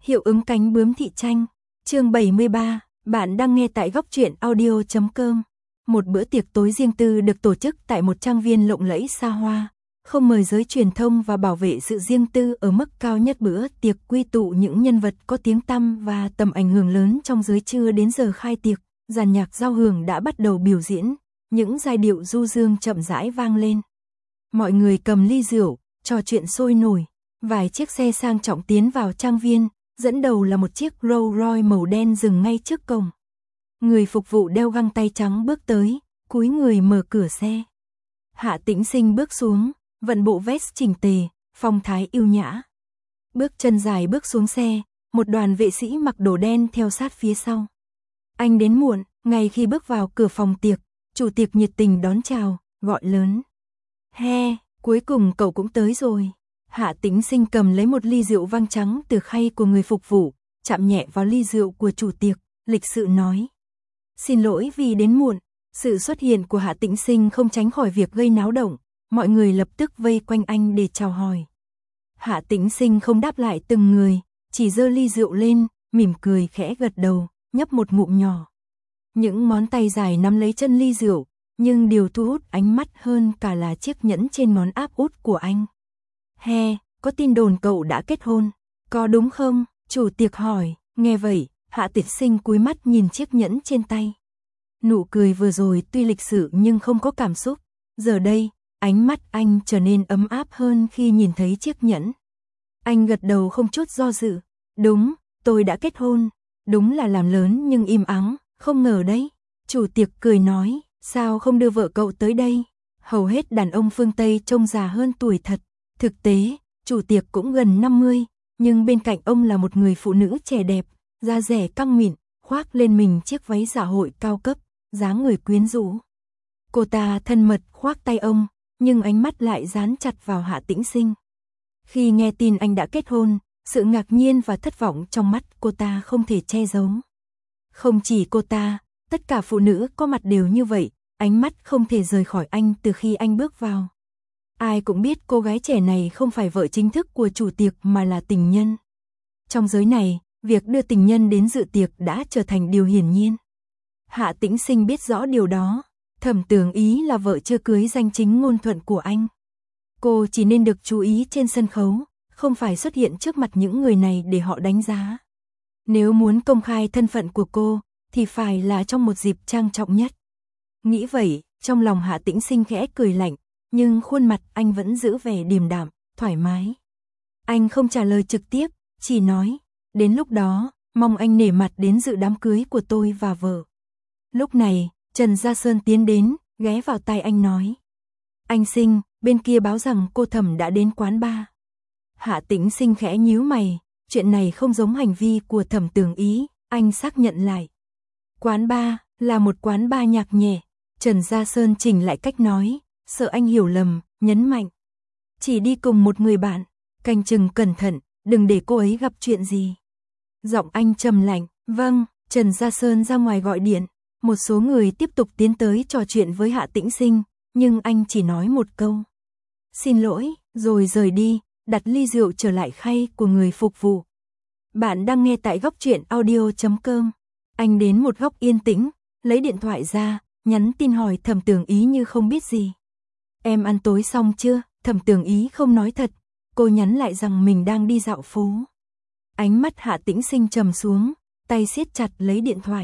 Hiệu ứng cánh bướm thị tranh. Chương 73, bạn đang nghe tại góc truyện audio.com. Một bữa tiệc tối riêng tư được tổ chức tại một trang viên lộng lẫy xa hoa, không mời giới truyền thông và bảo vệ sự riêng tư ở mức cao nhất. Bữa tiệc quy tụ những nhân vật có tiếng tăm và tầm ảnh hưởng lớn trong giới. Chưa đến giờ khai tiệc, dàn nhạc giao hưởng đã bắt đầu biểu diễn, những giai điệu du dương chậm rãi vang lên. Mọi người cầm ly rượu, trò chuyện sôi nổi. Vài chiếc xe sang trọng tiến vào trang viên, dẫn đầu là một chiếc Rolls Royce màu đen dừng ngay trước cổng. Người phục vụ đeo găng tay trắng bước tới, cúi người mở cửa xe. Hạ Tĩnh Sinh bước xuống, vận bộ vest chỉnh tề, phong thái yêu nhã. Bước chân dài bước xuống xe, một đoàn vệ sĩ mặc đồ đen theo sát phía sau. Anh đến muộn, ngay khi bước vào cửa phòng tiệc, chủ tiệc nhiệt tình đón chào, gọi lớn. He, cuối cùng cậu cũng tới rồi. Hạ Tĩnh Sinh cầm lấy một ly rượu vang trắng từ khay của người phục vụ, chạm nhẹ vào ly rượu của chủ tiệc, lịch sự nói. Xin lỗi vì đến muộn. Sự xuất hiện của Hạ Tĩnh Sinh không tránh khỏi việc gây náo động, mọi người lập tức vây quanh anh để chào hỏi. Hạ Tĩnh Sinh không đáp lại từng người, chỉ giơ ly rượu lên, mỉm cười khẽ gật đầu, nhấp một ngụm nhỏ. Những ngón tay dài nắm lấy chân ly rượu, nhưng điều thu hút ánh mắt hơn cả là chiếc nhẫn trên ngón áp út của anh. He, có tin đồn cậu đã kết hôn, có đúng không? Chủ tiệc hỏi. Nghe vậy, Hạ Tĩnh Sinh cúi mắt nhìn chiếc nhẫn trên tay. Nụ cười vừa rồi tuy lịch sự nhưng không có cảm xúc. Giờ đây, ánh mắt anh trở nên ấm áp hơn khi nhìn thấy chiếc nhẫn. Anh gật đầu không chút do dự. Đúng, tôi đã kết hôn. Đúng là làm lớn nhưng im ắng, không ngờ đấy. Chủ tiệc cười nói, sao không đưa vợ cậu tới đây? Hầu hết đàn ông phương Tây trông già hơn tuổi thật. Thực tế, chủ tiệc cũng gần 50, nhưng bên cạnh ông là một người phụ nữ trẻ đẹp, da dẻ căng mịn, khoác lên mình chiếc váy dạ hội cao cấp, dáng người quyến rũ. Cô ta thân mật khoác tay ông, nhưng ánh mắt lại dán chặt vào Hạ Tĩnh Sinh. Khi nghe tin anh đã kết hôn, sự ngạc nhiên và thất vọng trong mắt cô ta không thể che giấu. Không chỉ cô ta, tất cả phụ nữ có mặt đều như vậy, ánh mắt không thể rời khỏi anh từ khi anh bước vào. Ai cũng biết cô gái trẻ này không phải vợ chính thức của chủ tiệc mà là tình nhân. Trong giới này, việc đưa tình nhân đến dự tiệc đã trở thành điều hiển nhiên. Hạ Tĩnh Sinh biết rõ điều đó. Thẩm Tường Ý là vợ chưa cưới danh chính ngôn thuận của anh. Cô chỉ nên được chú ý trên sân khấu, không phải xuất hiện trước mặt những người này để họ đánh giá. Nếu muốn công khai thân phận của cô, thì phải là trong một dịp trang trọng nhất. Nghĩ vậy, trong lòng Hạ Tĩnh Sinh khẽ cười lạnh, nhưng khuôn mặt anh vẫn giữ vẻ điềm đạm, thoải mái. Anh không trả lời trực tiếp, chỉ nói, đến lúc đó, mong anh nể mặt đến dự đám cưới của tôi và vợ. Lúc này, Trần Gia Sơn tiến đến, ghé vào tai anh nói. Anh Sinh, bên kia báo rằng cô Thẩm đã đến quán bar. Hạ Tĩnh Sinh khẽ nhíu mày, chuyện này không giống hành vi của Thẩm Tường Ý, anh xác nhận lại. Quán bar là một quán bar nhạc nhẹ. Trần Gia Sơn chỉnh lại cách nói, sợ anh hiểu lầm, nhấn mạnh. Chỉ đi cùng một người bạn, canh chừng cẩn thận, đừng để cô ấy gặp chuyện gì. Giọng anh trầm lạnh, vâng. Trần Gia Sơn ra ngoài gọi điện. Một số người tiếp tục tiến tới trò chuyện với Hạ Tĩnh Sinh, nhưng anh chỉ nói một câu. Xin lỗi, rồi rời đi, đặt ly rượu trở lại khay của người phục vụ. Bạn đang nghe tại góc truyện audio.com. Anh đến một góc yên tĩnh, lấy điện thoại ra, nhắn tin hỏi Thẩm Tường Ý như không biết gì. Em ăn tối xong chưa? Thẩm Tường Ý không nói thật, cô nhắn lại rằng mình đang đi dạo phố. Ánh mắt Hạ Tĩnh Sinh trầm xuống, tay siết chặt lấy điện thoại.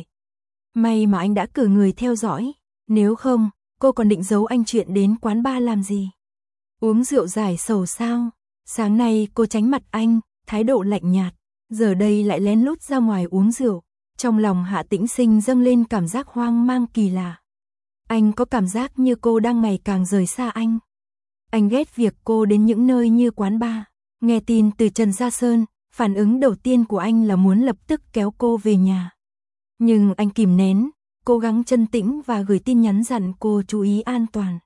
May mà anh đã cử người theo dõi, nếu không, cô còn định giấu anh chuyện đến quán bar làm gì? Uống rượu giải sầu sao? Sáng nay cô tránh mặt anh, thái độ lạnh nhạt, giờ đây lại lén lút ra ngoài uống rượu. Trong lòng Hạ Tĩnh Sinh dâng lên cảm giác hoang mang kỳ lạ. Anh có cảm giác như cô đang ngày càng rời xa anh. Anh ghét việc cô đến những nơi như quán bar. Nghe tin từ Trần Gia Sơn, phản ứng đầu tiên của anh là muốn lập tức kéo cô về nhà. Nhưng anh kìm nén, cố gắng trấn tĩnh và gửi tin nhắn dặn cô chú ý an toàn.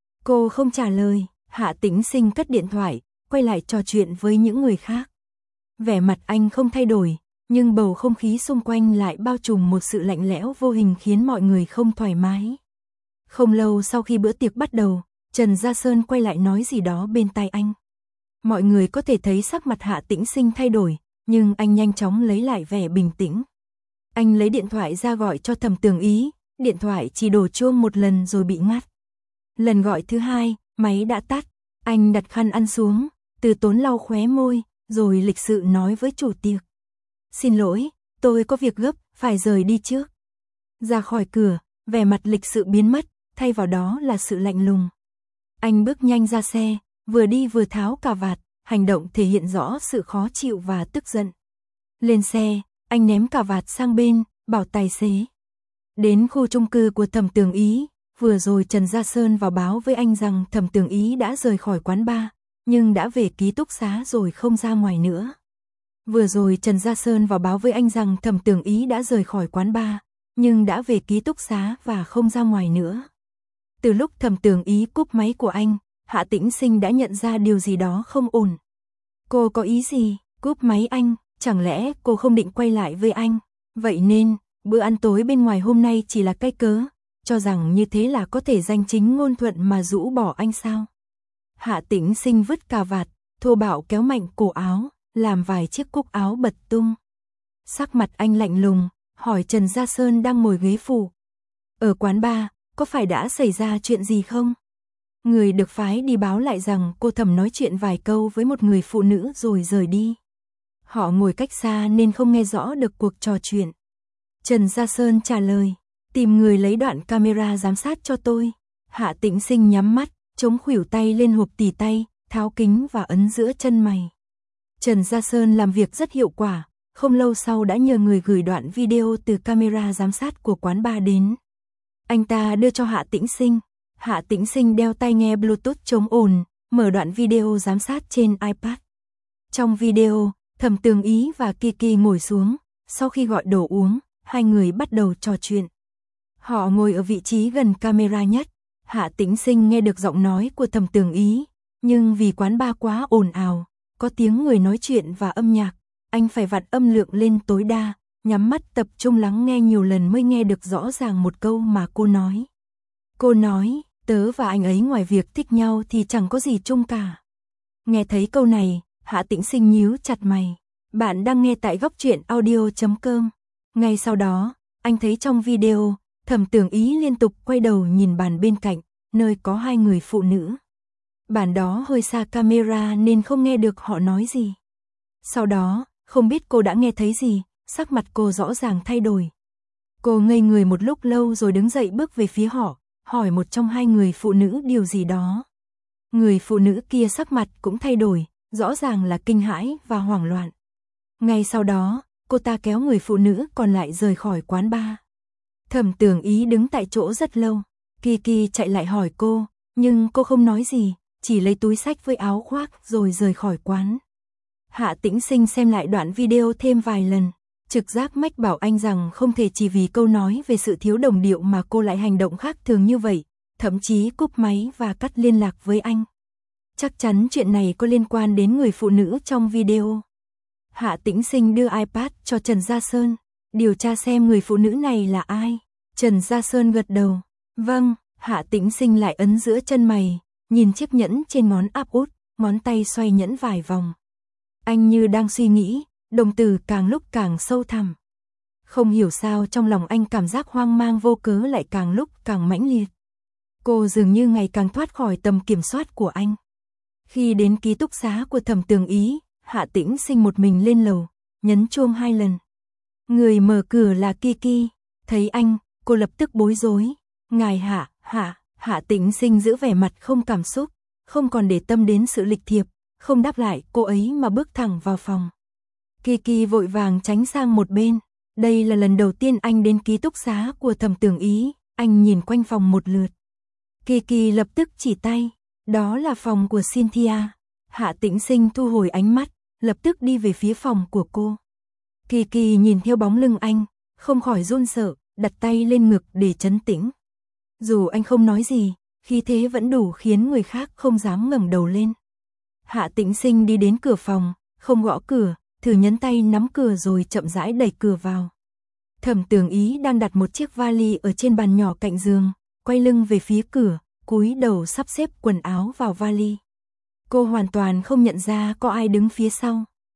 Cô không trả lời, Hạ Tĩnh Sinh cất điện thoại, quay lại trò chuyện với những người khác. Vẻ mặt anh không thay đổi, nhưng bầu không khí xung quanh lại bao trùm một sự lạnh lẽo vô hình khiến mọi người không thoải mái. Không lâu sau khi bữa tiệc bắt đầu, Trần Gia Sơn quay lại nói gì đó bên tai anh. Mọi người có thể thấy sắc mặt Hạ Tĩnh Sinh thay đổi, nhưng anh nhanh chóng lấy lại vẻ bình tĩnh. Anh lấy điện thoại ra gọi cho Thẩm Tường Ý, điện thoại chỉ đổ chuông một lần rồi bị ngắt. Lần gọi thứ hai, máy đã tắt, anh đặt khăn ăn xuống, từ tốn lau khóe môi, rồi lịch sự nói với chủ tiệc. Xin lỗi, tôi có việc gấp, phải rời đi trước. Ra khỏi cửa, vẻ mặt lịch sự biến mất, thay vào đó là sự lạnh lùng. Anh bước nhanh ra xe, vừa đi vừa tháo cà vạt, hành động thể hiện rõ sự khó chịu và tức giận. Lên xe, anh ném cà vạt sang bên, bảo tài xế. Đến khu chung cư của Thẩm Tường Ý, vừa rồi Trần Gia Sơn vào báo với anh rằng Thẩm Tường Ý đã rời khỏi quán bar, nhưng đã về ký túc xá rồi không ra ngoài nữa. Vừa rồi Trần Gia Sơn vào báo với anh rằng Thẩm Tường Ý đã rời khỏi quán bar, nhưng đã về ký túc xá và không ra ngoài nữa. Từ lúc Thẩm Tường Ý cúp máy của anh, Hạ Tĩnh Sinh đã nhận ra điều gì đó không ổn. Cô có ý gì? Cúp máy anh, chẳng lẽ cô không định quay lại với anh? Vậy nên, bữa ăn tối bên ngoài hôm nay chỉ là cái cớ, cho rằng như thế là có thể danh chính ngôn thuận mà rũ bỏ anh sao? Hạ Tĩnh Sinh vứt cà vạt, thô bạo kéo mạnh cổ áo, làm vài chiếc cúc áo bật tung. Sắc mặt anh lạnh lùng, hỏi Trần Gia Sơn đang ngồi ghế phụ. Ở quán bar, có phải đã xảy ra chuyện gì không? Người được phái đi báo lại rằng cô Thẩm nói chuyện vài câu với một người phụ nữ rồi rời đi. Họ ngồi cách xa nên không nghe rõ được cuộc trò chuyện. Trần Gia Sơn trả lời, tìm người lấy đoạn camera giám sát cho tôi. Hạ Tĩnh Sinh nhắm mắt, chống khuỷu tay lên hộp tỉ tay, tháo kính và ấn giữa chân mày. Trần Gia Sơn làm việc rất hiệu quả, không lâu sau đã nhờ người gửi đoạn video từ camera giám sát của quán bar đến. Anh ta đưa cho Hạ Tĩnh Sinh. Hạ Tĩnh Sinh đeo tai nghe Bluetooth chống ồn, mở đoạn video giám sát trên iPad. Trong video, Thẩm Tường Ý và Kiki ngồi xuống, sau khi gọi đồ uống, hai người bắt đầu trò chuyện. Họ ngồi ở vị trí gần camera nhất. Hạ Tĩnh Sinh nghe được giọng nói của Thẩm Tường Ý, nhưng vì quán bar quá ồn ào, có tiếng người nói chuyện và âm nhạc, anh phải vặn âm lượng lên tối đa, nhắm mắt tập trung lắng nghe nhiều lần mới nghe được rõ ràng một câu mà cô nói. Cô nói, tớ và anh ấy ngoài việc thích nhau thì chẳng có gì chung cả. Nghe thấy câu này, Hạ Tĩnh Sinh nhíu chặt mày. Bạn đang nghe tại góc truyện audio.com. Ngay sau đó, anh thấy trong video, Thẩm Tường Ý liên tục quay đầu nhìn bàn bên cạnh, nơi có hai người phụ nữ. Bàn đó hơi xa camera nên không nghe được họ nói gì. Sau đó, không biết cô đã nghe thấy gì, sắc mặt cô rõ ràng thay đổi. Cô ngây người một lúc lâu rồi đứng dậy bước về phía họ, hỏi một trong hai người phụ nữ điều gì đó. Người phụ nữ kia sắc mặt cũng thay đổi, rõ ràng là kinh hãi và hoảng loạn. Ngay sau đó, cô ta kéo người phụ nữ còn lại rời khỏi quán bar. Thẩm Tường Ý đứng tại chỗ rất lâu. Kiki chạy lại hỏi cô, nhưng cô không nói gì, chỉ lấy túi xách với áo khoác rồi rời khỏi quán. Hạ Tĩnh Sinh xem lại đoạn video thêm vài lần, trực giác mách bảo anh rằng không thể chỉ vì câu nói về sự thiếu đồng điệu mà cô lại hành động khác thường như vậy, thậm chí cúp máy và cắt liên lạc với anh. Chắc chắn chuyện này có liên quan đến người phụ nữ trong video. Hạ Tĩnh Sinh đưa iPad cho Trần Gia Sơn, điều tra xem người phụ nữ này là ai. Trần Gia Sơn gật đầu. Vâng. Hạ Tĩnh Sinh lại ấn giữa chân mày, nhìn chiếc nhẫn trên ngón áp út, ngón tay xoay nhẫn vài vòng. Anh như đang suy nghĩ, đồng tử càng lúc càng sâu thẳm. Không hiểu sao trong lòng anh cảm giác hoang mang vô cớ lại càng lúc càng mãnh liệt. Cô dường như ngày càng thoát khỏi tầm kiểm soát của anh. Khi đến ký túc xá của Thẩm Tường Ý, Hạ Tĩnh Sinh một mình lên lầu, nhấn chuông 2 lần. Người mở cửa là Kiki, thấy anh, cô lập tức bối rối. Ngài Hạ Tĩnh Sinh giữ vẻ mặt không cảm xúc, không còn để tâm đến sự lịch thiệp, không đáp lại cô ấy mà bước thẳng vào phòng. Kiki vội vàng tránh sang một bên. Đây là lần đầu tiên anh đến ký túc xá của Thẩm Tường Ý, anh nhìn quanh phòng một lượt. Kiki lập tức chỉ tay, đó là phòng của Cynthia. Hạ Tĩnh Sinh thu hồi ánh mắt, lập tức đi về phía phòng của cô. Kiki nhìn theo bóng lưng anh, không khỏi run sợ, đặt tay lên ngực để trấn tĩnh. Dù anh không nói gì, khí thế vẫn đủ khiến người khác không dám ngẩng đầu lên. Hạ Tĩnh Sinh đi đến cửa phòng, không gõ cửa, thử nhấn tay nắm cửa rồi chậm rãi đẩy cửa vào. Thẩm Tường Ý đang đặt một chiếc vali ở trên bàn nhỏ cạnh giường, quay lưng về phía cửa, cúi đầu sắp xếp quần áo vào vali. Cô hoàn toàn không nhận ra có ai đứng phía sau.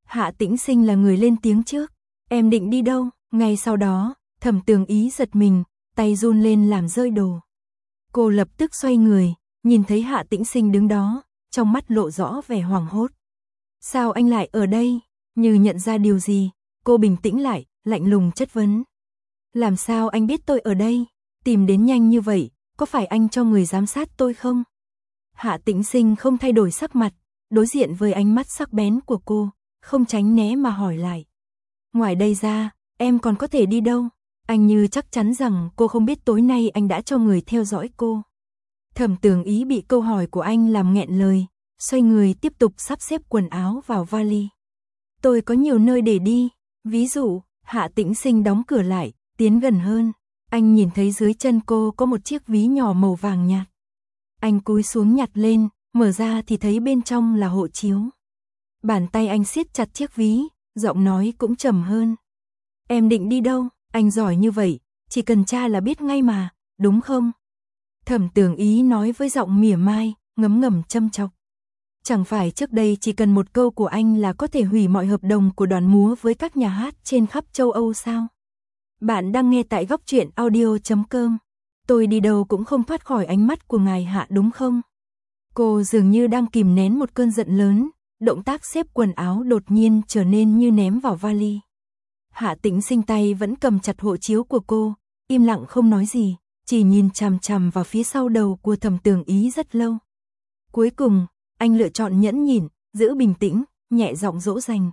Hạ Tĩnh Sinh là người lên tiếng trước. Em định đi đâu? Ngay sau đó, Thẩm Tường Ý giật mình, tay run lên làm rơi đồ. Cô lập tức xoay người, nhìn thấy Hạ Tĩnh Sinh đứng đó, trong mắt lộ rõ vẻ hoảng hốt. Sao anh lại ở đây? Như nhận ra điều gì, cô bình tĩnh lại, lạnh lùng chất vấn. Làm sao anh biết tôi ở đây? Tìm đến nhanh như vậy, có phải anh cho người giám sát tôi không? Hạ Tĩnh Sinh không thay đổi sắc mặt, đối diện với ánh mắt sắc bén của cô, không tránh né mà hỏi lại. Ngoài đây ra, em còn có thể đi đâu? Anh như chắc chắn rằng cô không biết tối nay anh đã cho người theo dõi cô. Thẩm Tường Ý bị câu hỏi của anh làm nghẹn lời, xoay người tiếp tục sắp xếp quần áo vào vali. Tôi có nhiều nơi để đi, ví dụ, Hạ Tĩnh Sinh đóng cửa lại, tiến gần hơn. Anh nhìn thấy dưới chân cô có một chiếc ví nhỏ màu vàng nhạt. Anh cúi xuống nhặt lên, mở ra thì thấy bên trong là hộ chiếu. Bàn tay anh siết chặt chiếc ví, giọng nói cũng trầm hơn. Em định đi đâu? Anh giỏi như vậy, chỉ cần tra là biết ngay mà, đúng không? Thẩm Tường Ý nói với giọng mỉa mai, ngấm ngầm châm chọc. Chẳng phải trước đây chỉ cần một câu của anh là có thể hủy mọi hợp đồng của đoàn múa với các nhà hát trên khắp châu Âu sao? Bạn đang nghe tại góc truyện audio.com. Tôi đi đâu cũng không thoát khỏi ánh mắt của ngài Hạ đúng không? Cô dường như đang kìm nén một cơn giận lớn, động tác xếp quần áo đột nhiên trở nên như ném vào vali. Hạ Tĩnh Sinh tay vẫn cầm chặt hộ chiếu của cô, im lặng không nói gì, chỉ nhìn chằm chằm vào phía sau đầu của Thẩm Tường Ý rất lâu. Cuối cùng, anh lựa chọn nhẫn nhịn, giữ bình tĩnh, nhẹ giọng dỗ dành.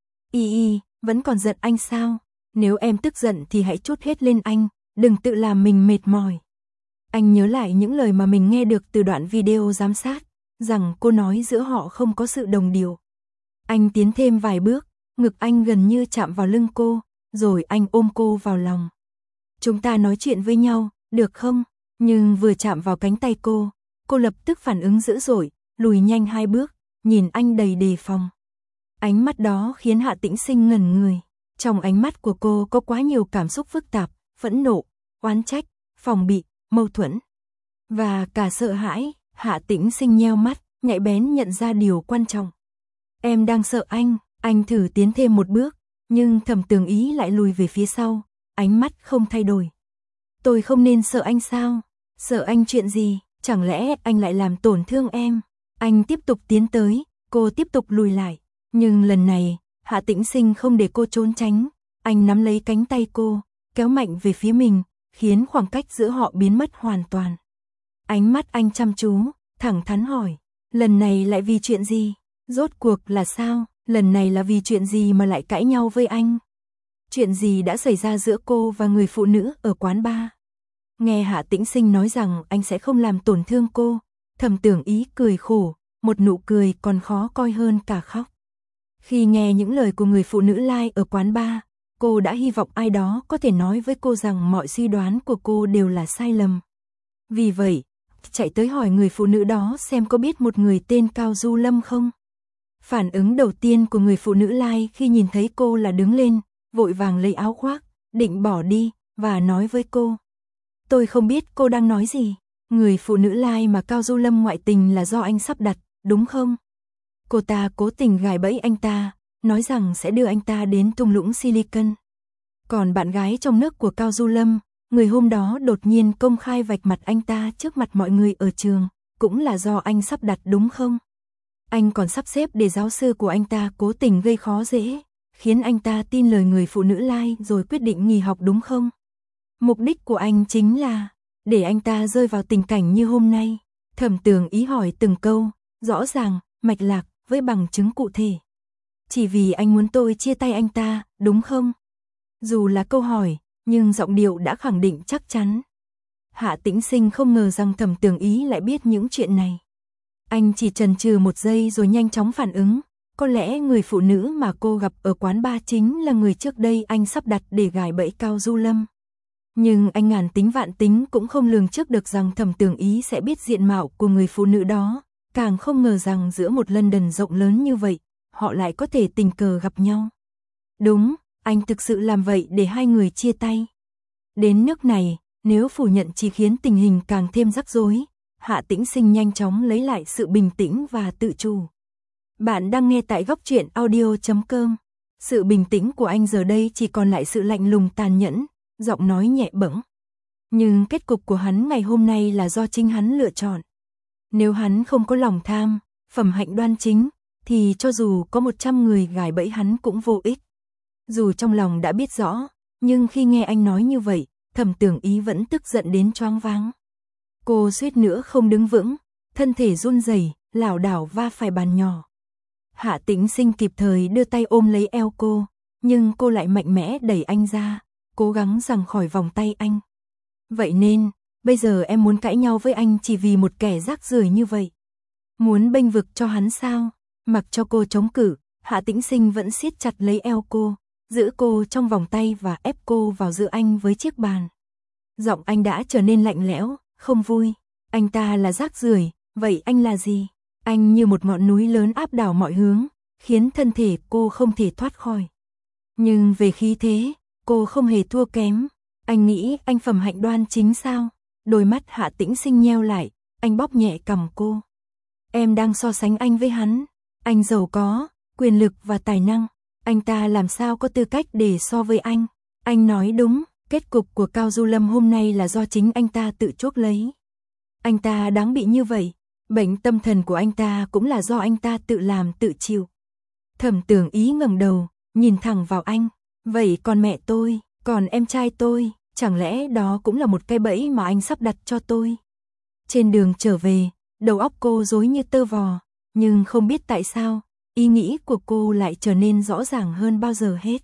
Y, vẫn còn giận anh sao? Nếu em tức giận thì hãy trút hết lên anh, đừng tự làm mình mệt mỏi. Anh nhớ lại những lời mà mình nghe được từ đoạn video giám sát, rằng cô nói giữa họ không có sự đồng điệu. Anh tiến thêm vài bước, ngực anh gần như chạm vào lưng cô, rồi anh ôm cô vào lòng. Chúng ta nói chuyện với nhau, được không? Nhưng vừa chạm vào cánh tay cô lập tức phản ứng dữ dội, lùi nhanh 2 bước, nhìn anh đầy đề phòng. Ánh mắt đó khiến Hạ Tĩnh Sinh ngẩn người. Trong ánh mắt của cô có quá nhiều cảm xúc phức tạp, phẫn nộ, oán trách, phòng bị, mâu thuẫn. Và cả sợ hãi. Hạ Tĩnh Sinh nheo mắt, nhạy bén nhận ra điều quan trọng. Em đang sợ anh thử tiến thêm một bước, nhưng Thẩm Tường Ý lại lùi về phía sau, ánh mắt không thay đổi. Tôi không nên sợ anh sao? Sợ anh chuyện gì? Chẳng lẽ anh lại làm tổn thương em? Anh tiếp tục tiến tới, cô tiếp tục lùi lại. Nhưng lần này, Hạ Tĩnh Sinh không để cô trốn tránh. Anh nắm lấy cánh tay cô, kéo mạnh về phía mình, khiến khoảng cách giữa họ biến mất hoàn toàn. Ánh mắt anh chăm chú, thẳng thắn hỏi. Lần này lại vì chuyện gì? Rốt cuộc là sao? Lần này là vì chuyện gì mà lại cãi nhau với anh? Chuyện gì đã xảy ra giữa cô và người phụ nữ ở quán bar? Nghe Hạ Tĩnh Sinh nói rằng anh sẽ không làm tổn thương cô, Thẩm Tường Ý cười khổ, một nụ cười còn khó coi hơn cả khóc. Khi nghe những lời của người phụ nữ lai ở quán bar, cô đã hy vọng ai đó có thể nói với cô rằng mọi suy đoán của cô đều là sai lầm. Vì vậy, chạy tới hỏi người phụ nữ đó xem có biết một người tên Cao Du Lâm không. Phản ứng đầu tiên của người phụ nữ lai khi nhìn thấy cô là đứng lên, vội vàng lấy áo khoác, định bỏ đi, và nói với cô. Tôi không biết cô đang nói gì. Người phụ nữ lai mà Cao Du Lâm ngoại tình là do anh sắp đặt, đúng không? Cô ta cố tình gài bẫy anh ta, nói rằng sẽ đưa anh ta đến thung lũng Silicon. Còn bạn gái trong nước của Cao Du Lâm, người hôm đó đột nhiên công khai vạch mặt anh ta trước mặt mọi người ở trường, cũng là do anh sắp đặt đúng không? Anh còn sắp xếp để giáo sư của anh ta cố tình gây khó dễ, khiến anh ta tin lời người phụ nữ lai rồi quyết định nghỉ học đúng không? Mục đích của anh chính là để anh ta rơi vào tình cảnh như hôm nay. Thẩm Tường Ý hỏi từng câu, rõ ràng, mạch lạc, với bằng chứng cụ thể. Chỉ vì anh muốn tôi chia tay anh ta, đúng không? Dù là câu hỏi, nhưng giọng điệu đã khẳng định chắc chắn. Hạ Tĩnh Sinh không ngờ rằng Thẩm Tường Ý lại biết những chuyện này. Anh chỉ chần chừ một giây rồi nhanh chóng phản ứng. Có lẽ người phụ nữ mà cô gặp ở quán bar chính là người trước đây anh sắp đặt để gài bẫy Cao Du Lâm. Nhưng anh ngàn tính vạn tính cũng không lường trước được rằng Thẩm Tường Ý sẽ biết diện mạo của người phụ nữ đó. Càng không ngờ rằng giữa một London rộng lớn như vậy, họ lại có thể tình cờ gặp nhau. Đúng, anh thực sự làm vậy để hai người chia tay. Đến nước này, nếu phủ nhận chỉ khiến tình hình càng thêm rắc rối. Hạ Tĩnh Sinh nhanh chóng lấy lại sự bình tĩnh và tự chủ. Bạn đang nghe tại góc truyện audio.com. Sự bình tĩnh của anh giờ đây chỉ còn lại sự lạnh lùng tàn nhẫn, giọng nói nhẹ bẫng. Nhưng kết cục của hắn ngày hôm nay là do chính hắn lựa chọn. Nếu hắn không có lòng tham, phẩm hạnh đoan chính, thì cho dù có 100 người gài bẫy hắn cũng vô ích. Dù trong lòng đã biết rõ, nhưng khi nghe anh nói như vậy, Thẩm Tưởng Ý vẫn tức giận đến choáng váng. Cô suýt nữa không đứng vững, thân thể run rẩy, lảo đảo va phải bàn nhỏ. Hạ Tĩnh Sinh kịp thời đưa tay ôm lấy eo cô, nhưng cô lại mạnh mẽ đẩy anh ra, cố gắng giằng khỏi vòng tay anh. Vậy nên, bây giờ em muốn cãi nhau với anh chỉ vì một kẻ rác rưởi như vậy. Muốn bênh vực cho hắn sao? Mặc cho cô chống cự, Hạ Tĩnh Sinh vẫn siết chặt lấy eo cô, giữ cô trong vòng tay và ép cô vào giữa anh với chiếc bàn. Giọng anh đã trở nên lạnh lẽo, không vui. Anh ta là rác rưởi, vậy anh là gì? Anh như một ngọn núi lớn áp đảo mọi hướng, khiến thân thể cô không thể thoát khỏi. Nhưng về khí thế, cô không hề thua kém. Anh nghĩ anh phẩm hạnh đoan chính sao? Đôi mắt Hạ Tĩnh Sinh nheo lại, anh bóp nhẹ cằm cô. Em đang so sánh anh với hắn. Anh giàu có, quyền lực và tài năng. Anh ta làm sao có tư cách để so với anh? Anh nói đúng, kết cục của Cao Du Lâm hôm nay là do chính anh ta tự chuốc lấy. Anh ta đáng bị như vậy. Bệnh tâm thần của anh ta cũng là do anh ta tự làm tự chịu. Thẩm Tưởng Ý ngẩng đầu, nhìn thẳng vào anh. Vậy còn mẹ tôi, còn em trai tôi, chẳng lẽ đó cũng là một cái bẫy mà anh sắp đặt cho tôi? Trên đường trở về, đầu óc cô rối như tơ vò, nhưng không biết tại sao, ý nghĩ của cô lại trở nên rõ ràng hơn bao giờ hết.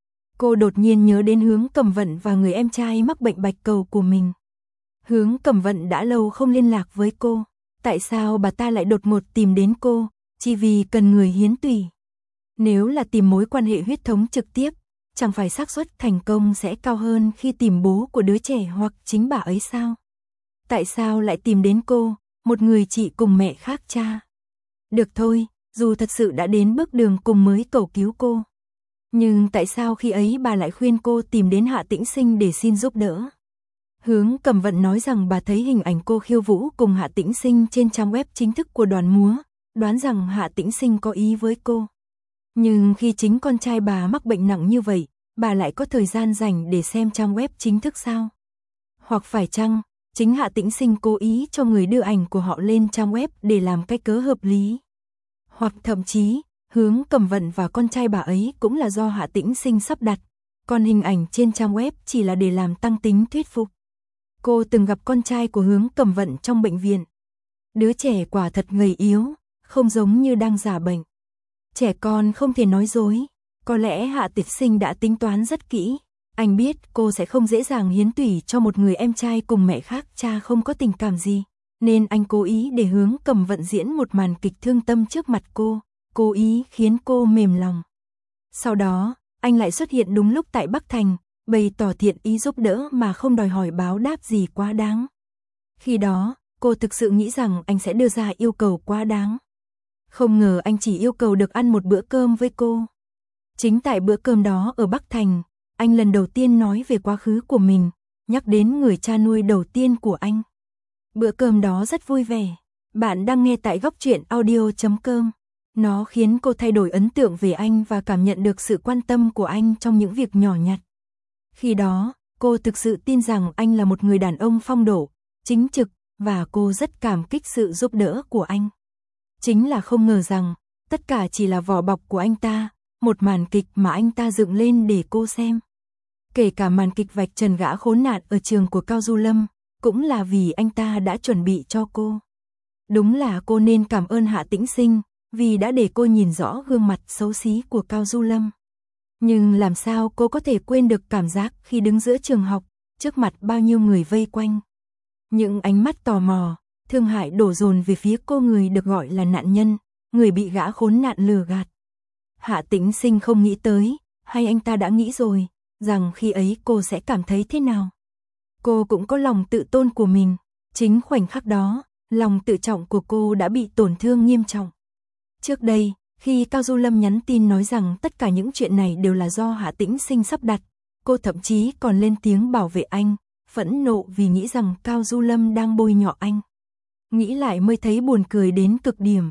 Cô đột nhiên nhớ đến Hướng Cẩm Vận và người em trai mắc bệnh bạch cầu của mình. Hướng Cẩm Vận đã lâu không liên lạc với cô. Tại sao bà ta lại đột ngột tìm đến cô, chỉ vì cần người hiến tủy? Nếu là tìm mối quan hệ huyết thống trực tiếp, chẳng phải xác suất thành công sẽ cao hơn khi tìm bố của đứa trẻ hoặc chính bà ấy sao? Tại sao lại tìm đến cô, một người chị cùng mẹ khác cha? Được thôi, dù thật sự đã đến bước đường cùng mới cầu cứu cô. Nhưng tại sao khi ấy bà lại khuyên cô tìm đến Hạ Tĩnh Sinh để xin giúp đỡ? Hướng Cẩm Vận nói rằng bà thấy hình ảnh cô khiêu vũ cùng Hạ Tĩnh Sinh trên trang web chính thức của đoàn múa, đoán rằng Hạ Tĩnh Sinh có ý với cô. Nhưng khi chính con trai bà mắc bệnh nặng như vậy, bà lại có thời gian rảnh để xem trang web chính thức sao? Hoặc phải chăng, chính Hạ Tĩnh Sinh cố ý cho người đưa ảnh của họ lên trang web để làm cái cớ hợp lý? Hoặc thậm chí, Hướng Cẩm Vận và con trai bà ấy cũng là do Hạ Tĩnh Sinh sắp đặt, còn hình ảnh trên trang web chỉ là để làm tăng tính thuyết phục. Cô từng gặp con trai của Hướng Cẩm Vận trong bệnh viện. Đứa trẻ quả thật gầy yếu, không giống như đang giả bệnh. Trẻ con không thể nói dối, có lẽ Hạ Tĩnh Sinh đã tính toán rất kỹ. Anh biết cô sẽ không dễ dàng hiến tủy cho một người em trai cùng mẹ khác cha không có tình cảm gì, nên anh cố ý để Hướng Cẩm Vận diễn một màn kịch thương tâm trước mặt cô, cố ý khiến cô mềm lòng. Sau đó, anh lại xuất hiện đúng lúc tại Bắc Thành, bày tỏ thiện ý giúp đỡ mà không đòi hỏi báo đáp gì quá đáng. Khi đó, cô thực sự nghĩ rằng anh sẽ đưa ra yêu cầu quá đáng. Không ngờ anh chỉ yêu cầu được ăn một bữa cơm với cô. Chính tại bữa cơm đó ở Bắc Thành, anh lần đầu tiên nói về quá khứ của mình, nhắc đến người cha nuôi đầu tiên của anh. Bữa cơm đó rất vui vẻ. Bạn đang nghe tại góc truyện audio.com. Nó khiến cô thay đổi ấn tượng về anh và cảm nhận được sự quan tâm của anh trong những việc nhỏ nhặt. Khi đó, cô thực sự tin rằng anh là một người đàn ông phong độ, chính trực, và cô rất cảm kích sự giúp đỡ của anh. Chính là không ngờ rằng, tất cả chỉ là vỏ bọc của anh ta, một màn kịch mà anh ta dựng lên để cô xem. Kể cả màn kịch vạch trần gã khốn nạn ở trường của Cao Du Lâm, cũng là vì anh ta đã chuẩn bị cho cô. Đúng là cô nên cảm ơn Hạ Tĩnh Sinh, vì đã để cô nhìn rõ gương mặt xấu xí của Cao Du Lâm. Nhưng làm sao cô có thể quên được cảm giác khi đứng giữa trường học, trước mặt bao nhiêu người vây quanh. Những ánh mắt tò mò, thương hại đổ dồn về phía cô, người được gọi là nạn nhân, người bị gã khốn nạn lừa gạt. Hạ Tĩnh Sinh không nghĩ tới, hay anh ta đã nghĩ rồi, rằng khi ấy cô sẽ cảm thấy thế nào. Cô cũng có lòng tự tôn của mình, chính khoảnh khắc đó, lòng tự trọng của cô đã bị tổn thương nghiêm trọng. Trước đây, khi Cao Du Lâm nhắn tin nói rằng tất cả những chuyện này đều là do Hạ Tĩnh Sinh sắp đặt, cô thậm chí còn lên tiếng bảo vệ anh, phẫn nộ vì nghĩ rằng Cao Du Lâm đang bôi nhọ anh. Nghĩ lại mới thấy buồn cười đến cực điểm.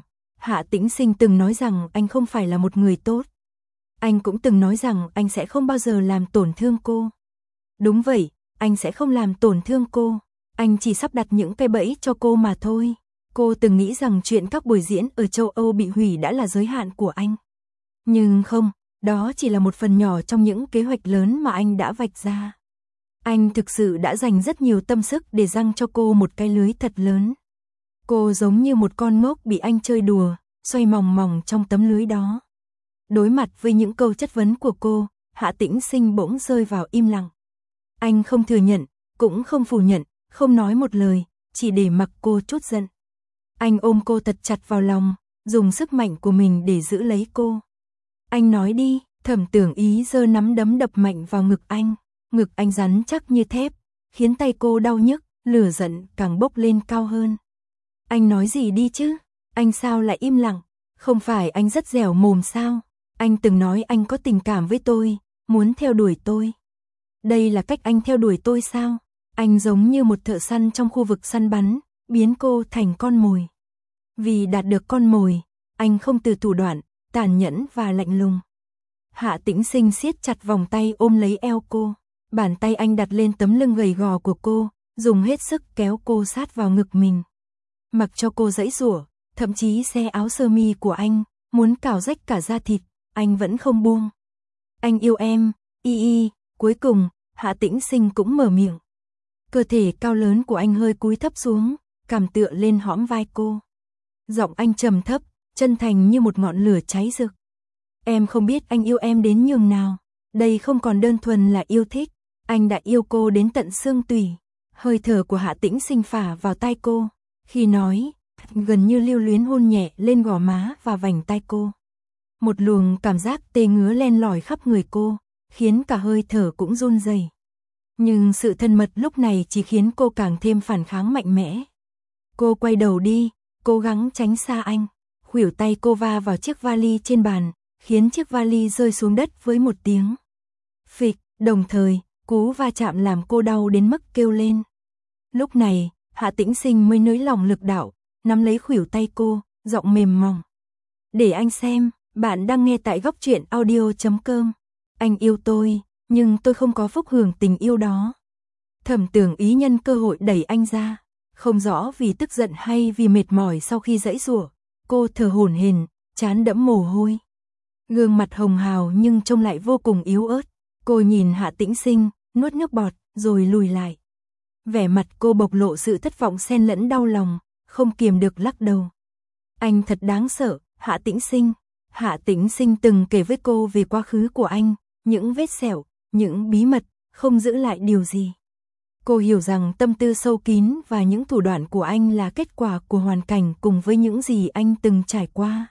Hạ Tĩnh Sinh từng nói rằng anh không phải là một người tốt. Anh cũng từng nói rằng anh sẽ không bao giờ làm tổn thương cô. Đúng vậy, anh sẽ không làm tổn thương cô. Anh chỉ sắp đặt những cái bẫy cho cô mà thôi. Cô từng nghĩ rằng chuyện các buổi diễn ở châu Âu bị hủy đã là giới hạn của anh. Nhưng không, đó chỉ là một phần nhỏ trong những kế hoạch lớn mà anh đã vạch ra. Anh thực sự đã dành rất nhiều tâm sức để giăng cho cô một cái lưới thật lớn. Cô giống như một con ngốc bị anh chơi đùa, xoay mòng mòng trong tấm lưới đó. Đối mặt với những câu chất vấn của cô, Hạ Tĩnh Sinh bỗng rơi vào im lặng. Anh không thừa nhận, cũng không phủ nhận, không nói một lời, chỉ để mặc cô trút giận. Anh ôm cô thật chặt vào lòng, dùng sức mạnh của mình để giữ lấy cô. Anh nói đi, Thẩm Tưởng Ý giơ nắm đấm đập mạnh vào ngực anh. Ngực anh rắn chắc như thép, khiến tay cô đau nhức, lửa giận càng bốc lên cao hơn. Anh nói gì đi chứ? Anh sao lại im lặng? Không phải anh rất dẻo mồm sao? Anh từng nói anh có tình cảm với tôi, muốn theo đuổi tôi. Đây là cách anh theo đuổi tôi sao? Anh giống như một thợ săn trong khu vực săn bắn, biến cô thành con mồi. Vì đạt được con mồi, anh không từ thủ đoạn, tàn nhẫn và lạnh lùng. Hạ Tĩnh Sinh siết chặt vòng tay ôm lấy eo cô. Bàn tay anh đặt lên tấm lưng gầy gò của cô, dùng hết sức kéo cô sát vào ngực mình. Mặc cho cô giãy giụa, thậm chí xé áo sơ mi của anh, muốn cào rách cả da thịt, anh vẫn không buông. Anh yêu em, y. Cuối cùng, Hạ Tĩnh Sinh cũng mở miệng. Cơ thể cao lớn của anh hơi cúi thấp xuống, cằm tựa lên hõm vai cô. Giọng anh trầm thấp, chân thành như một ngọn lửa cháy rực. Em không biết anh yêu em đến nhường nào. Đây không còn đơn thuần là yêu thích. Anh đã yêu cô đến tận xương tủy. Hơi thở của Hạ Tĩnh Sinh phả vào tai cô. Khi nói, gần như lưu luyến hôn nhẹ lên gò má và vành tai cô. Một luồng cảm giác tê ngứa len lỏi khắp người cô, khiến cả hơi thở cũng run rẩy. Nhưng sự thân mật lúc này chỉ khiến cô càng thêm phản kháng mạnh mẽ. Cô quay đầu đi, cố gắng tránh xa anh. Khuỷu tay cô va vào chiếc vali trên bàn, khiến chiếc vali rơi xuống đất với một tiếng phịch, đồng thời, cú va chạm làm cô đau đến mức kêu lên. Lúc này, Hạ Tĩnh Sinh mới nới lỏng lực đạo, nắm lấy khuỷu tay cô, giọng mềm mỏng. Để anh xem, bạn đang nghe tại góc truyện audio.com. Anh yêu tôi, nhưng tôi không có phúc hưởng tình yêu đó. Thẩm Tưởng Ý nhân cơ hội đẩy anh ra, không rõ vì tức giận hay vì mệt mỏi sau khi giãy giụa, cô thở hổn hển, trán đẫm mồ hôi. Gương mặt hồng hào nhưng trông lại vô cùng yếu ớt. Cô nhìn Hạ Tĩnh Sinh, nuốt nước bọt, rồi lùi lại. Vẻ mặt cô bộc lộ sự thất vọng xen lẫn đau lòng, không kiềm được lắc đầu. Anh thật đáng sợ, Hạ Tĩnh Sinh. Hạ Tĩnh Sinh từng kể với cô về quá khứ của anh, những vết sẹo, những bí mật, không giữ lại điều gì. Cô hiểu rằng tâm tư sâu kín và những thủ đoạn của anh là kết quả của hoàn cảnh cùng với những gì anh từng trải qua.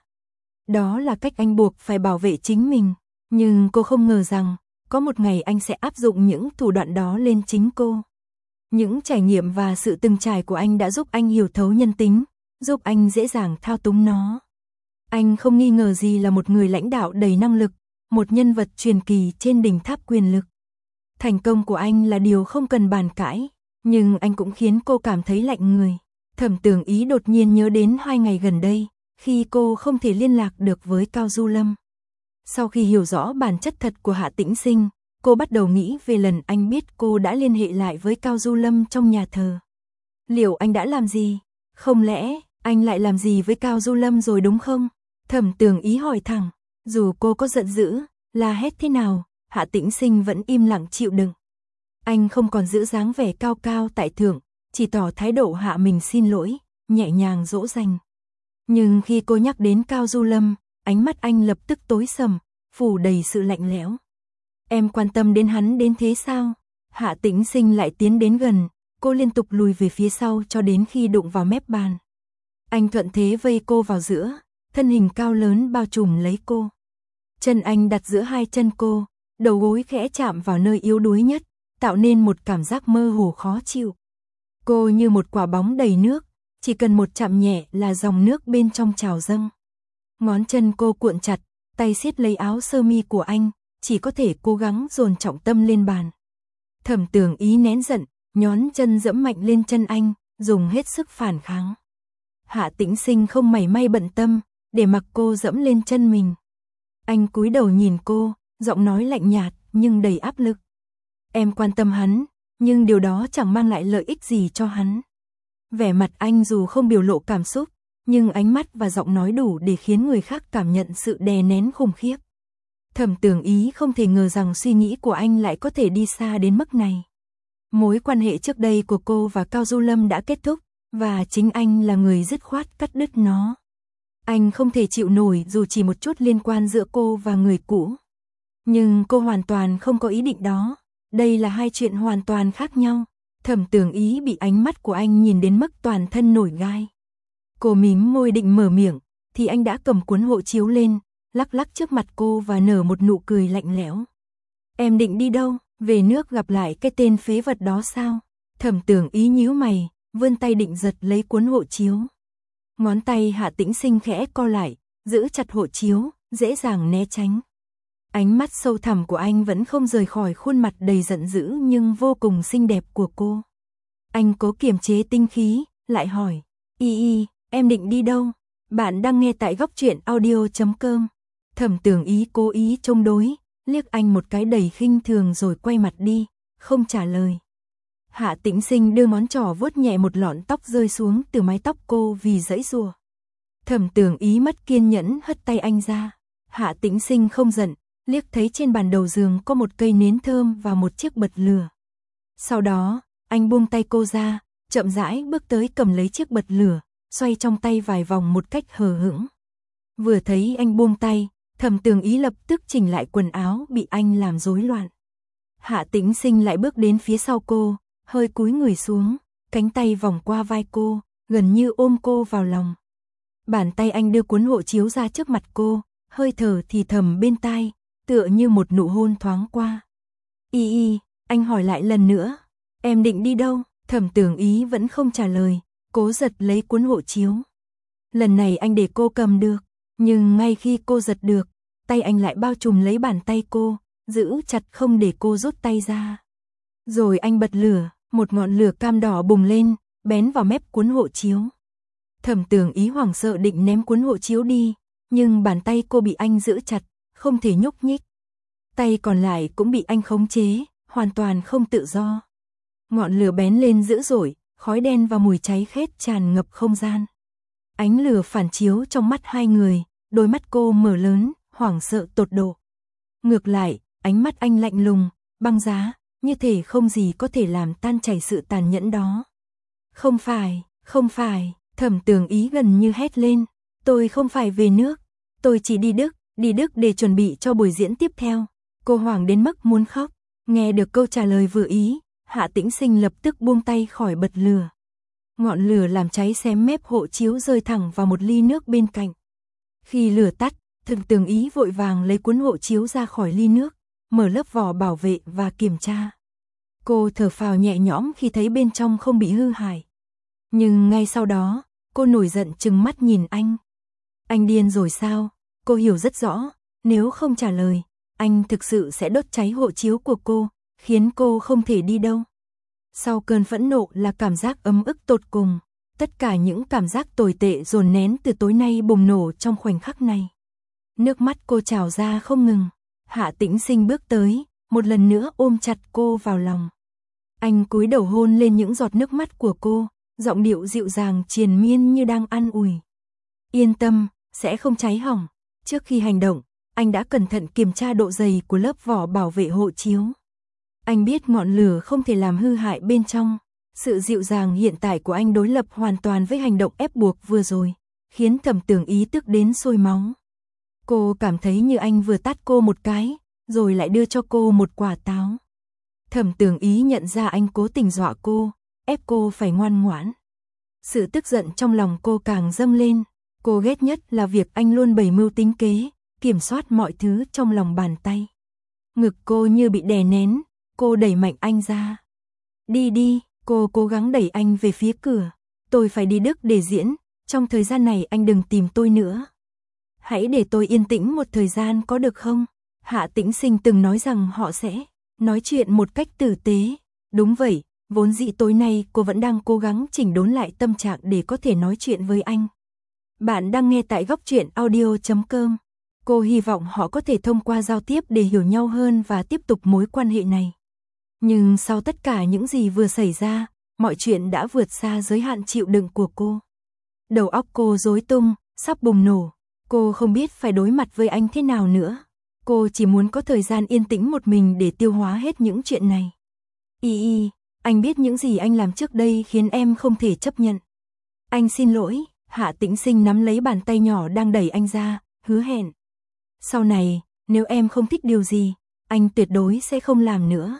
Đó là cách anh buộc phải bảo vệ chính mình, nhưng cô không ngờ rằng, có một ngày anh sẽ áp dụng những thủ đoạn đó lên chính cô. Những trải nghiệm và sự từng trải của anh đã giúp anh hiểu thấu nhân tính, giúp anh dễ dàng thao túng nó. Anh không nghi ngờ gì là một người lãnh đạo đầy năng lực, một nhân vật truyền kỳ trên đỉnh tháp quyền lực. Thành công của anh là điều không cần bàn cãi, nhưng anh cũng khiến cô cảm thấy lạnh người. Thẩm Tưởng Ý đột nhiên nhớ đến 2 ngày gần đây, khi cô không thể liên lạc được với Cao Du Lâm. Sau khi hiểu rõ bản chất thật của Hạ Tĩnh Sinh, cô bắt đầu nghĩ về lần anh biết cô đã liên hệ lại với Cao Du Lâm trong nhà thờ. Liệu anh đã làm gì? Không lẽ anh lại làm gì với Cao Du Lâm rồi đúng không? Thẩm Tưởng Ý hỏi thẳng. Dù cô có giận dữ, la hét thế nào, Hạ Tĩnh Sinh vẫn im lặng chịu đựng. Anh không còn giữ dáng vẻ cao cao tại thượng, chỉ tỏ thái độ hạ mình xin lỗi, nhẹ nhàng dỗ dành. Nhưng khi cô nhắc đến Cao Du Lâm, ánh mắt anh lập tức tối sầm, phủ đầy sự lạnh lẽo. Em quan tâm đến hắn đến thế sao? Hạ Tĩnh Sinh lại tiến đến gần, cô liên tục lùi về phía sau cho đến khi đụng vào mép bàn. Anh thuận thế vây cô vào giữa, thân hình cao lớn bao trùm lấy cô. Chân anh đặt giữa hai chân cô, đầu gối khẽ chạm vào nơi yếu đuối nhất, tạo nên một cảm giác mơ hồ khó chịu. Cô như một quả bóng đầy nước, chỉ cần một chạm nhẹ là dòng nước bên trong trào dâng. Ngón chân cô cuộn chặt, tay siết lấy áo sơ mi của anh, chỉ có thể cố gắng dồn trọng tâm lên bàn. Thẩm Tưởng Ý nén giận, nhón chân dẫm mạnh lên chân anh, dùng hết sức phản kháng. Hạ Tĩnh Sinh không mảy may bận tâm, để mặc cô dẫm lên chân mình. Anh cúi đầu nhìn cô, giọng nói lạnh nhạt nhưng đầy áp lực. Em quan tâm hắn, nhưng điều đó chẳng mang lại lợi ích gì cho hắn. Vẻ mặt anh dù không biểu lộ cảm xúc, nhưng ánh mắt và giọng nói đủ để khiến người khác cảm nhận sự đè nén khủng khiếp. Thẩm Tưởng Ý không thể ngờ rằng suy nghĩ của anh lại có thể đi xa đến mức này. Mối quan hệ trước đây của cô và Cao Du Lâm đã kết thúc, và chính anh là người dứt khoát cắt đứt nó. Anh không thể chịu nổi dù chỉ một chút liên quan giữa cô và người cũ. Nhưng cô hoàn toàn không có ý định đó. Đây là hai chuyện hoàn toàn khác nhau. Thẩm Tưởng Ý bị ánh mắt của anh nhìn đến mức toàn thân nổi gai. Cô mím môi định mở miệng, thì anh đã cầm cuốn hộ chiếu lên, lắc lắc trước mặt cô và nở một nụ cười lạnh lẽo. Em định đi đâu? Về nước gặp lại cái tên phế vật đó sao? Thẩm Tưởng Ý nhíu mày, vươn tay định giật lấy cuốn hộ chiếu. Ngón tay Hạ Tĩnh Sinh khẽ co lại, giữ chặt hộ chiếu, dễ dàng né tránh. Ánh mắt sâu thẳm của anh vẫn không rời khỏi khuôn mặt đầy giận dữ nhưng vô cùng xinh đẹp của cô. Anh cố kiềm chế tinh khí, lại hỏi, Y, em định đi đâu? Bạn đang nghe tại Góc Truyện Audio.com. Thẩm Tưởng Ý cố ý chống đối, liếc anh một cái đầy khinh thường rồi quay mặt đi, không trả lời. Hạ Tĩnh Sinh đưa ngón trỏ vuốt nhẹ một lọn tóc rơi xuống từ mái tóc cô vì giãy giụa. Thẩm Tưởng Ý mất kiên nhẫn hất tay anh ra. Hạ Tĩnh Sinh không giận, liếc thấy trên bàn đầu giường có một cây nến thơm và một chiếc bật lửa. Sau đó, anh buông tay cô ra, chậm rãi bước tới cầm lấy chiếc bật lửa, xoay trong tay vài vòng một cách hờ hững. Vừa thấy anh buông tay, Thẩm Tưởng Ý lập tức chỉnh lại quần áo bị anh làm rối loạn. Hạ Tĩnh Sinh lại bước đến phía sau cô, hơi cúi người xuống, cánh tay vòng qua vai cô, gần như ôm cô vào lòng. Bàn tay anh đưa cuốn hộ chiếu ra trước mặt cô, hơi thở thì thầm bên tai, tựa như một nụ hôn thoáng qua. Y, anh hỏi lại lần nữa, em định đi đâu? Thẩm Tưởng Ý vẫn không trả lời, cố giật lấy cuốn hộ chiếu. Lần này anh để cô cầm được, nhưng ngay khi cô giật được, tay anh lại bao trùm lấy bàn tay cô, giữ chặt không để cô rút tay ra. Rồi anh bật lửa, một ngọn lửa cam đỏ bùng lên, bén vào mép cuốn hộ chiếu. Thẩm Tưởng Ý hoảng sợ định ném cuốn hộ chiếu đi, nhưng bàn tay cô bị anh giữ chặt, không thể nhúc nhích. Tay còn lại cũng bị anh khống chế, hoàn toàn không tự do. Ngọn lửa bén lên dữ dội, khói đen và mùi cháy khét tràn ngập không gian. Ánh lửa phản chiếu trong mắt hai người, đôi mắt cô mở lớn, hoảng sợ tột độ. Ngược lại, ánh mắt anh lạnh lùng, băng giá, như thể không gì có thể làm tan chảy sự tàn nhẫn đó. Không phải, Thẩm Tưởng Ý gần như hét lên, tôi không phải về nước, tôi chỉ đi Đức để chuẩn bị cho buổi diễn tiếp theo. Cô hoảng đến mức muốn khóc, nghe được câu trả lời vừa ý, Hạ Tĩnh Sinh lập tức buông tay khỏi bật lửa. Ngọn lửa làm cháy xém mép hộ chiếu rơi thẳng vào một ly nước bên cạnh. Khi lửa tắt, Thẩm Tưởng Ý vội vàng lấy cuốn hộ chiếu ra khỏi ly nước, mở lớp vỏ bảo vệ và kiểm tra. Cô thở phào nhẹ nhõm khi thấy bên trong không bị hư hại. Nhưng ngay sau đó, cô nổi giận trừng mắt nhìn anh. Anh điên rồi sao? Cô hiểu rất rõ, nếu không trả lời, anh thực sự sẽ đốt cháy hộ chiếu của cô, khiến cô không thể đi đâu. Sau cơn phẫn nộ là cảm giác ấm ức tột cùng. Tất cả những cảm giác tồi tệ dồn nén từ tối nay bùng nổ trong khoảnh khắc này. Nước mắt cô trào ra không ngừng. Hạ Tĩnh Sinh bước tới, một lần nữa ôm chặt cô vào lòng. Anh cúi đầu hôn lên những giọt nước mắt của cô, giọng điệu dịu dàng triền miên như đang an ủi. Yên tâm, sẽ không cháy hỏng. Trước khi hành động, anh đã cẩn thận kiểm tra độ dày của lớp vỏ bảo vệ hộ chiếu. Anh biết ngọn lửa không thể làm hư hại bên trong. Sự dịu dàng hiện tại của anh đối lập hoàn toàn với hành động ép buộc vừa rồi, khiến Thẩm Tưởng Ý tức đến sôi máu. Cô cảm thấy như anh vừa tát cô một cái, rồi lại đưa cho cô một quả táo. Thẩm Tưởng Ý nhận ra anh cố tình dọa cô, ép cô phải ngoan ngoãn. Sự tức giận trong lòng cô càng dâng lên. Cô ghét nhất là việc anh luôn bày mưu tính kế, kiểm soát mọi thứ trong lòng bàn tay. Ngực cô như bị đè nén, cô đẩy mạnh anh ra. Đi, cô cố gắng đẩy anh về phía cửa. Tôi phải đi Đức để diễn, trong thời gian này anh đừng tìm tôi nữa. Hãy để tôi yên tĩnh một thời gian có được không? Hạ Tĩnh Sinh từng nói rằng họ sẽ nói chuyện một cách tử tế. Đúng vậy, vốn dĩ tối nay cô vẫn đang cố gắng chỉnh đốn lại tâm trạng để có thể nói chuyện với anh. Bạn đang nghe tại góc truyện audio.com. Cô hy vọng họ có thể thông qua giao tiếp để hiểu nhau hơn và tiếp tục mối quan hệ này. Nhưng sau tất cả những gì vừa xảy ra, mọi chuyện đã vượt xa giới hạn chịu đựng của cô. Đầu óc cô rối tung, sắp bùng nổ. Cô không biết phải đối mặt với anh thế nào nữa. Cô chỉ muốn có thời gian yên tĩnh một mình để tiêu hóa hết những chuyện này. Anh biết những gì anh làm trước đây khiến em không thể chấp nhận. Anh xin lỗi. Hạ Tĩnh Sinh nắm lấy bàn tay nhỏ đang đẩy anh ra, hứa hẹn. Sau này, nếu em không thích điều gì, anh tuyệt đối sẽ không làm nữa.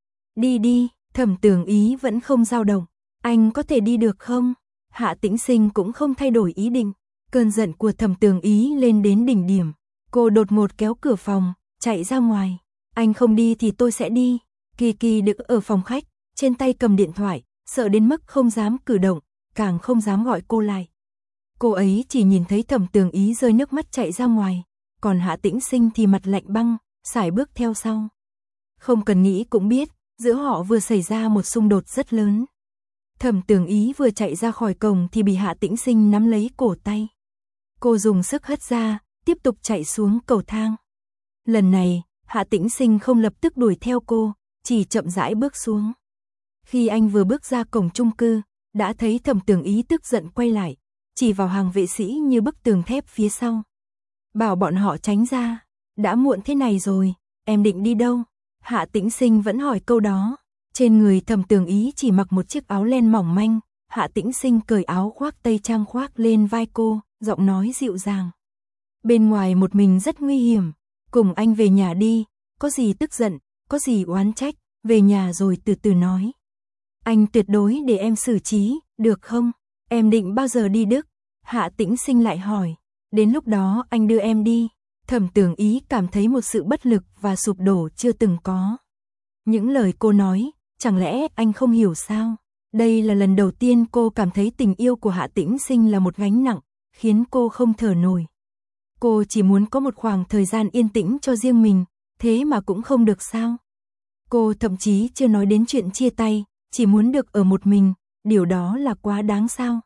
Đi đi, Thẩm Tường Ý vẫn không dao động. Anh có thể đi được không? Hạ Tĩnh Sinh cũng không thay đổi ý định. Cơn giận của Thẩm Tường Ý lên đến đỉnh điểm. Cô đột ngột kéo cửa phòng, chạy ra ngoài. Anh không đi thì tôi sẽ đi. Kỳ Kỳ đứng ở phòng khách, trên tay cầm điện thoại, sợ đến mức không dám cử động, càng không dám gọi cô lại. Cô ấy chỉ nhìn thấy Thẩm Tường Ý rơi nước mắt chạy ra ngoài, còn Hạ Tĩnh Sinh thì mặt lạnh băng, sải bước theo sau. Không cần nghĩ cũng biết, giữa họ vừa xảy ra một xung đột rất lớn. Thẩm Tường Ý vừa chạy ra khỏi cổng thì bị Hạ Tĩnh Sinh nắm lấy cổ tay. Cô dùng sức hất ra, tiếp tục chạy xuống cầu thang. Lần này, Hạ Tĩnh Sinh không lập tức đuổi theo cô, chỉ chậm rãi bước xuống. Khi anh vừa bước ra cổng chung cư, đã thấy Thẩm Tường Ý tức giận quay lại, chỉ vào hàng vệ sĩ như bức tường thép phía sau. Bảo bọn họ tránh ra. Đã muộn thế này rồi, em định đi đâu? Hạ Tĩnh Sinh vẫn hỏi câu đó. Trên người Thẩm Tường Ý chỉ mặc một chiếc áo len mỏng manh. Hạ Tĩnh Sinh cởi áo khoác tây trang khoác lên vai cô, giọng nói dịu dàng. Bên ngoài một mình rất nguy hiểm, cùng anh về nhà đi, có gì tức giận, có gì oán trách, về nhà rồi từ từ nói. Anh tuyệt đối để em xử trí, được không? Em định bao giờ đi Đức? Hạ Tĩnh Sinh lại hỏi. Đến lúc đó anh đưa em đi. Thẩm Tường Ý cảm thấy một sự bất lực và sụp đổ chưa từng có. Những lời cô nói, chẳng lẽ anh không hiểu sao? Đây là lần đầu tiên cô cảm thấy tình yêu của Hạ Tĩnh Sinh là một gánh nặng, khiến cô không thở nổi. Cô chỉ muốn có một khoảng thời gian yên tĩnh cho riêng mình, thế mà cũng không được sao? Cô thậm chí chưa nói đến chuyện chia tay, chỉ muốn được ở một mình, điều đó là quá đáng sao?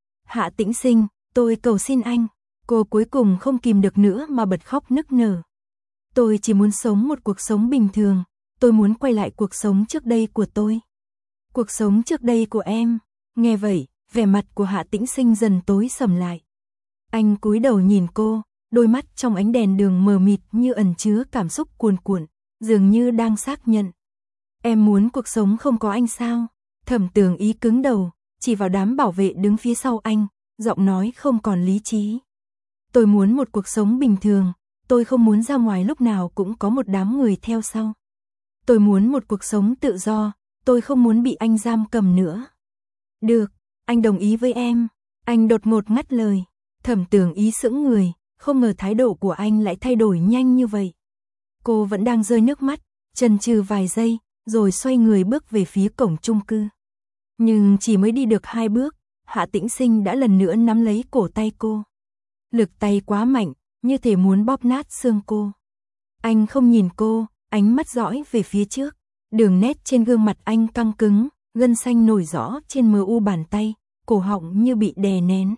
Hạ Tĩnh Sinh, tôi cầu xin anh. Cô cuối cùng không kìm được nữa mà bật khóc nức nở. Tôi chỉ muốn sống một cuộc sống bình thường, tôi muốn quay lại cuộc sống trước đây của tôi. Cuộc sống trước đây của em. Nghe vậy, vẻ mặt của Hạ Tĩnh Sinh dần tối sầm lại. Anh cúi đầu nhìn cô, đôi mắt trong ánh đèn đường mờ mịt như ẩn chứa cảm xúc cuồn cuộn, dường như đang xác nhận. Em muốn cuộc sống không có anh sao? Thẩm Tường Ý cứng đầu, chỉ vào đám bảo vệ đứng phía sau anh, giọng nói không còn lý trí. Tôi muốn một cuộc sống bình thường, tôi không muốn ra ngoài lúc nào cũng có một đám người theo sau. Tôi muốn một cuộc sống tự do, tôi không muốn bị anh giam cầm nữa. Được, anh đồng ý với em. Anh đột ngột ngắt lời. Thẩm Tường Ý sững người, không ngờ thái độ của anh lại thay đổi nhanh như vậy. Cô vẫn đang rơi nước mắt, chần chừ vài giây, rồi xoay người bước về phía cổng chung cư. Nhưng chỉ mới đi được 2 bước, Hạ Tĩnh Sinh đã lần nữa nắm lấy cổ tay cô. Lực tay quá mạnh, như thể muốn bóp nát xương cô. Anh không nhìn cô, ánh mắt dõi về phía trước. Đường nét trên gương mặt anh căng cứng, gân xanh nổi rõ trên mờ u bàn tay, cổ họng như bị đè nén.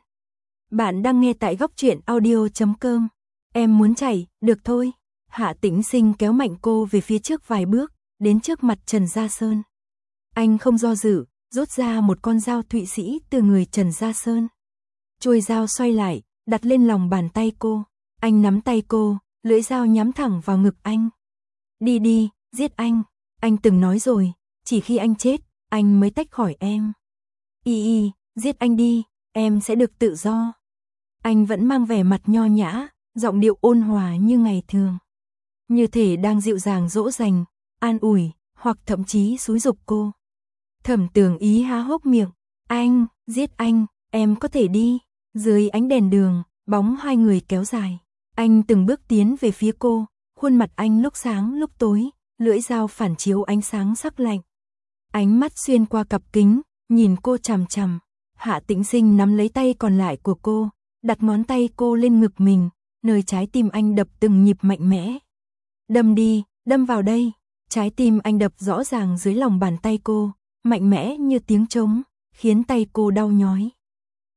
Bạn đang nghe tại góc truyện audio.com. Em muốn chạy, được thôi. Hạ Tĩnh Sinh kéo mạnh cô về phía trước vài bước, đến trước mặt Trần Gia Sơn. Anh không do dự, rút ra một con dao Thụy Sĩ từ người Trần Gia Sơn. Chuôi dao xoay lại, đặt lên lòng bàn tay cô. Anh nắm tay cô, lưỡi dao nhắm thẳng vào ngực anh. Đi đi, giết anh. Anh từng nói rồi, chỉ khi anh chết, anh mới tách khỏi em. Giết anh đi, em sẽ được tự do. Anh vẫn mang vẻ mặt nho nhã, giọng điệu ôn hòa như ngày thường. Như thể đang dịu dàng dỗ dành, an ủi, hoặc thậm chí xúi giục cô. Thẩm Tường Ý há hốc miệng. Anh, giết anh, em có thể đi. Dưới ánh đèn đường, bóng hai người kéo dài. Anh từng bước tiến về phía cô, khuôn mặt anh lúc sáng lúc tối, lưỡi dao phản chiếu ánh sáng sắc lạnh. Ánh mắt xuyên qua cặp kính, nhìn cô chằm chằm. Hạ Tĩnh Sinh nắm lấy tay còn lại của cô, đặt ngón tay cô lên ngực mình, nơi trái tim anh đập từng nhịp mạnh mẽ. Đâm đi, đâm vào đây. Trái tim anh đập rõ ràng dưới lòng bàn tay cô, mạnh mẽ như tiếng trống, khiến tay cô đau nhói.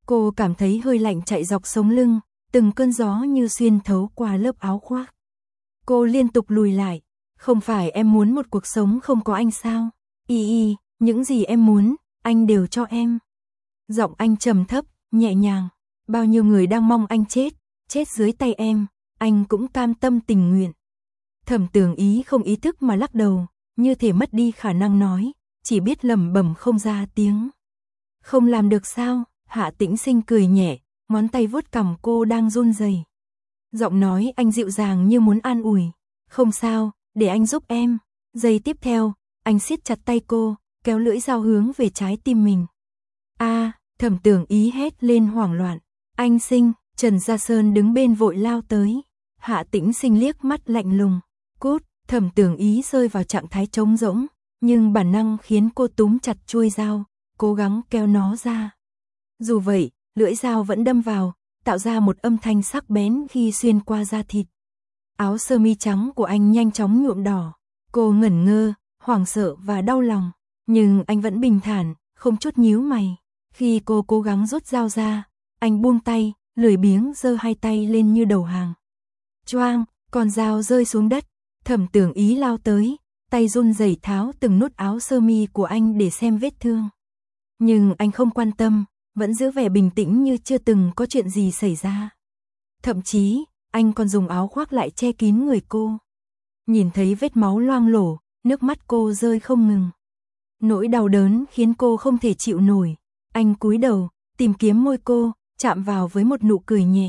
Cô cảm thấy hơi lạnh chạy dọc sống lưng, từng cơn gió như xuyên thấu qua lớp áo khoác. Cô liên tục lùi lại. Không phải em muốn một cuộc sống không có anh sao? Những gì em muốn, anh đều cho em. Giọng anh trầm thấp, nhẹ nhàng. Bao nhiêu người đang mong anh chết dưới tay em, anh cũng cam tâm tình nguyện. Thẩm Tường Ý không ý thức mà lắc đầu, như thể mất đi khả năng nói, chỉ biết lẩm bẩm không ra tiếng. Không làm được sao? Hạ Tĩnh Sinh cười nhẹ, ngón tay vuốt cằm cô đang run rẩy. Giọng nói anh dịu dàng như muốn an ủi. Không sao, để anh giúp em. Giây tiếp theo, anh siết chặt tay cô, kéo lưỡi dao hướng về trái tim mình. Thẩm Tường Ý hét lên hoảng loạn. Anh Sinh, Trần Gia Sơn đứng bên vội lao tới. Hạ Tĩnh Sinh liếc mắt lạnh lùng. Cút, Thẩm Tường Ý rơi vào trạng thái trống rỗng, nhưng bản năng khiến cô túm chặt chuôi dao, cố gắng kéo nó ra. Dù vậy, lưỡi dao vẫn đâm vào, tạo ra một âm thanh sắc bén khi xuyên qua da thịt. Áo sơ mi trắng của anh nhanh chóng nhuộm đỏ. Cô ngẩn ngơ, hoảng sợ và đau lòng, nhưng anh vẫn bình thản, không chút nhíu mày. Khi cô cố gắng rút dao ra, anh buông tay, lười biếng giơ hai tay lên như đầu hàng. Choang, con dao rơi xuống đất. Thẩm Tường Ý lao tới, tay run rẩy tháo từng nút áo sơ mi của anh để xem vết thương. Nhưng anh không quan tâm, vẫn giữ vẻ bình tĩnh như chưa từng có chuyện gì xảy ra. Thậm chí, anh còn dùng áo khoác lại che kín người cô. Nhìn thấy vết máu loang lổ, nước mắt cô rơi không ngừng. Nỗi đau đớn khiến cô không thể chịu nổi. Anh cúi đầu, tìm kiếm môi cô, chạm vào với một nụ cười nhẹ.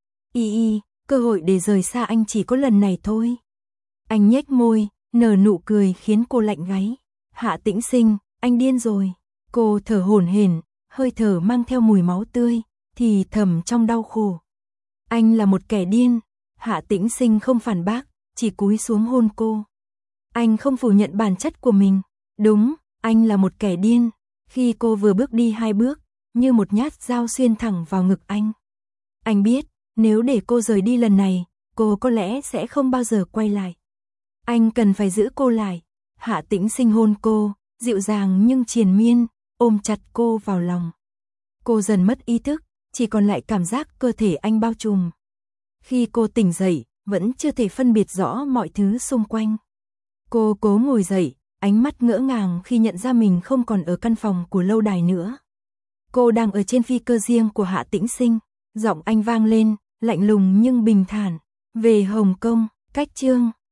Cơ hội để rời xa anh chỉ có lần này thôi. Anh nhếch môi, nở nụ cười khiến cô lạnh gáy. Hạ Tĩnh Sinh, anh điên rồi. Cô thở hổn hển, hơi thở mang theo mùi máu tươi, thì thầm trong đau khổ. Anh là một kẻ điên. Hạ Tĩnh Sinh không phản bác, chỉ cúi xuống hôn cô. Anh không phủ nhận bản chất của mình. Đúng, anh là một kẻ điên. Khi cô vừa bước đi 2 bước, như một nhát dao xuyên thẳng vào ngực anh. Anh biết, nếu để cô rời đi lần này, cô có lẽ sẽ không bao giờ quay lại. Anh cần phải giữ cô lại. Hạ Tĩnh Sinh hôn cô, dịu dàng nhưng triền miên, ôm chặt cô vào lòng. Cô dần mất ý thức, chỉ còn lại cảm giác cơ thể anh bao trùm. Khi cô tỉnh dậy, vẫn chưa thể phân biệt rõ mọi thứ xung quanh. Cô cố ngồi dậy, ánh mắt ngỡ ngàng khi nhận ra mình không còn ở căn phòng của lâu đài nữa. Cô đang ở trên phi cơ riêng của Hạ Tĩnh Sinh. Giọng anh vang lên, lạnh lùng nhưng bình thản. Về Hồng Kông, cách chương